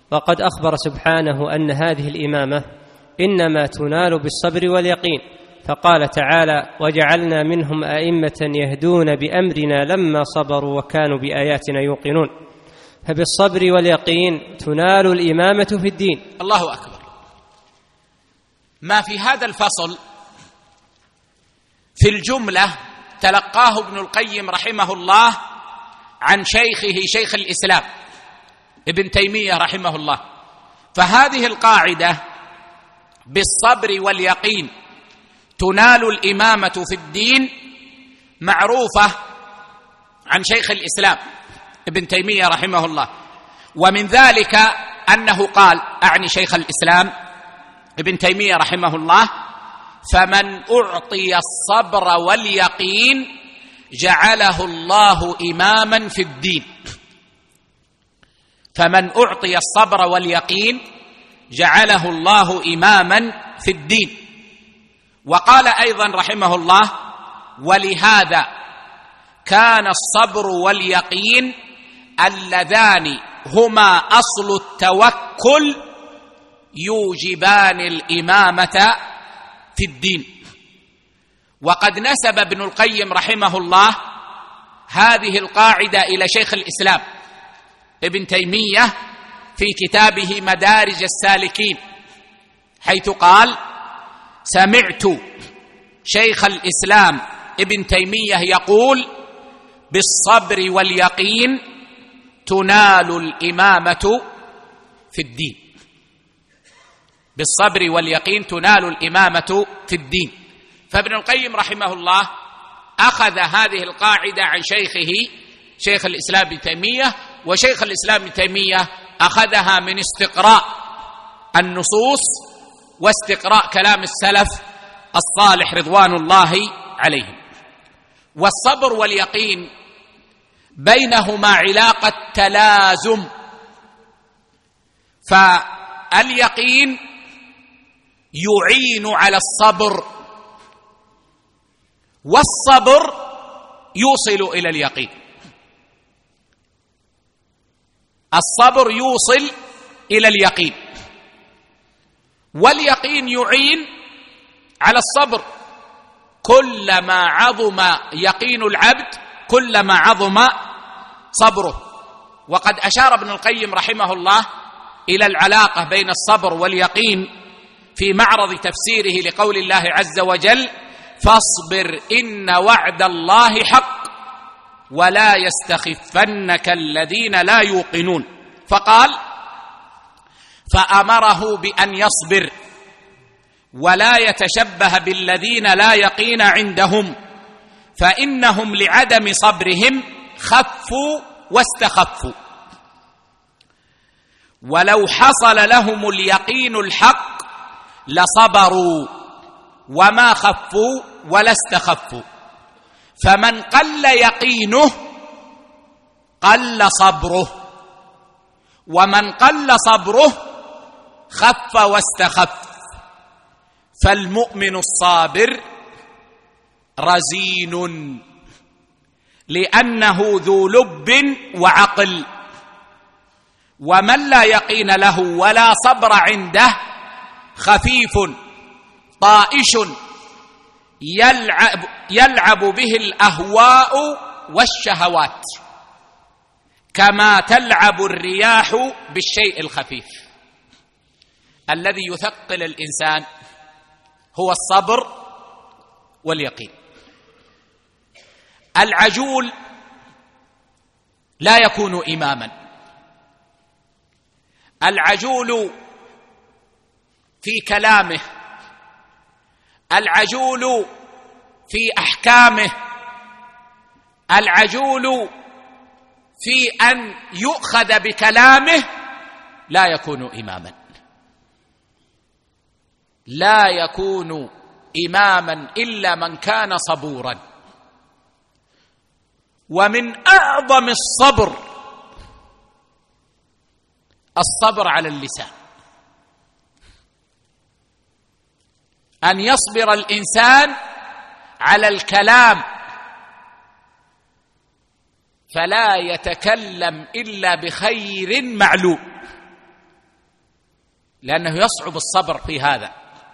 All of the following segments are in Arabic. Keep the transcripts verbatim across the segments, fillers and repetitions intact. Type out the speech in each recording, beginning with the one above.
وقد أخبر سبحانه أن هذه الإمامة إنما تنال بالصبر واليقين، فقال تعالى: وجعلنا منهم أئمة يهدون بأمرنا لما صبروا وكانوا بآياتنا يوقنون. فبالصبر واليقين تنال الإمامة في الدين. الله أكبر. ما في هذا الفصل في الجملة تلقاه ابن القيم رحمه الله عن شيخه شيخ الإسلام ابن تيمية رحمه الله. فهذه القاعدة بالصبر واليقين تنال الإمامة في الدين معروفة عن شيخ الإسلام ابن تيمية رحمه الله. ومن ذلك أنه قال، أعني شيخ الإسلام ابن تيمية رحمه الله: فمن أعطي الصبر واليقين جعله الله إماما في الدين. فمن أعطي الصبر واليقين جعله الله إماما في الدين. وقال أيضا رحمه الله: ولهذا كان الصبر واليقين اللذان هما أصل التوكل يوجبان الإمامة في الدين. وقد نسب ابن القيم رحمه الله هذه القاعدة إلى شيخ الإسلام ابن تيمية في كتابه مدارج السالكين، حيث قال: سمعت شيخ الإسلام ابن تيمية يقول: بالصبر واليقين تنال الإمامة في الدين. بالصبر واليقين تنال الإمامة في الدين. فابن القيم رحمه الله أخذ هذه القاعدة عن شيخه شيخ الإسلام ابن تيمية، وشيخ الإسلام ابن تيمية أخذها من استقراء النصوص واستقراء كلام السلف الصالح رضوان الله عليهم. والصبر واليقين بينهما علاقة تلازم، فاليقين يعين على الصبر، والصبر يوصل إلى اليقين. الصبر يوصل إلى اليقين، واليقين يعين على الصبر. كلما عظم يقين العبد كلما عظم صبره. وقد أشار ابن القيم رحمه الله إلى العلاقة بين الصبر واليقين في معرض تفسيره لقول الله عز وجل: فاصبر إن وعد الله حق ولا يستخفنك الذين لا يوقنون. فقال: فأمره بأن يصبر ولا يتشبه بالذين لا يقين عندهم، فإنهم لعدم صبرهم خفوا واستخفوا. ولو حصل لهم اليقين الحق لصبروا وما خفوا ولا استخفوا. فمن قل يقينه قل صبره، ومن قل صبره خف واستخف. فالمؤمن الصابر رزين لأنه ذو لب وعقل، ومن لا يقين له ولا صبر عنده خفيف طائش يلعب, يلعب به الأهواء والشهوات كما تلعب الرياح بالشيء الخفيف. الذي يثقل الإنسان هو الصبر واليقين. العجول لا يكون إماما. العجول في كلامه، العجول في أحكامه، العجول في أن يؤخذ بكلامه لا يكون إماما. لا يكون إماما إلا من كان صبورا. ومن أعظم الصبر الصبر على اللسان، أن يصبر الإنسان على الكلام فلا يتكلم إلا بخير معلوم. لأنه يصعب الصبر في هذا،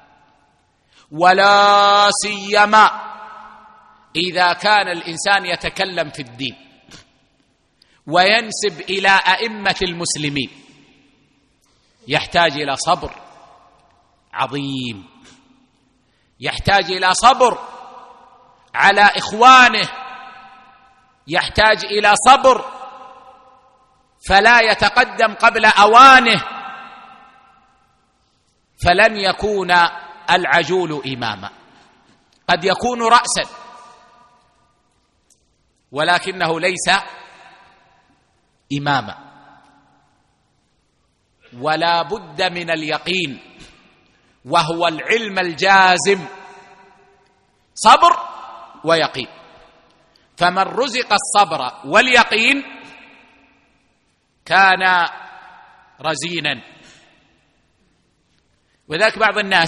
ولا سيما إذا كان الإنسان يتكلم في الدين وينسب إلى أئمة المسلمين، يحتاج إلى صبر عظيم، يحتاج إلى صبر على إخوانه، يحتاج إلى صبر فلا يتقدم قبل أوانه، فلن يكون العجول إماما. قد يكون رأسا ولكنه ليس إماما. ولا بد من اليقين، وهو العلم الجازم، صبر ويقين. فمن رزق الصبر واليقين كان رزينا. وذلك بعض الناس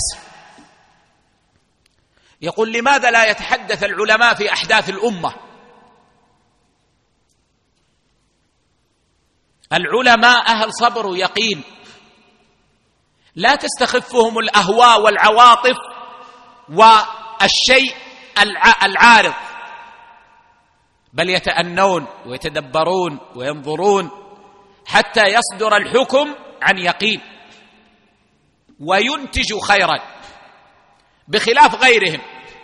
يقول: لماذا لا يتحدث العلماء في أحداث الأمة؟ العلماء أهل صبر ويقين، لا تستخفهم الأهواء والعواطف والشيء العارض، بل يتأنون ويتدبرون وينظرون حتى يصدر الحكم عن يقين وينتج خيرا، بخلاف غيرهم.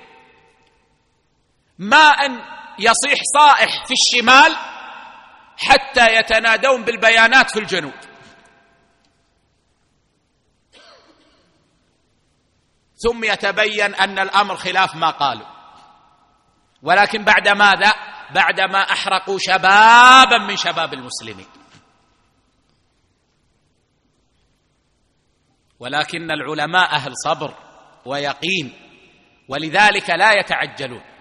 ما أن يصيح صائح في الشمال حتى يتنادون بالبيانات في الجنوب، ثم يتبين أن الأمر خلاف ما قالوا، ولكن بعد ماذا؟ بعدما أحرقوا شبابا من شباب المسلمين. ولكن العلماء أهل صبر ويقين، ولذلك لا يتعجلون.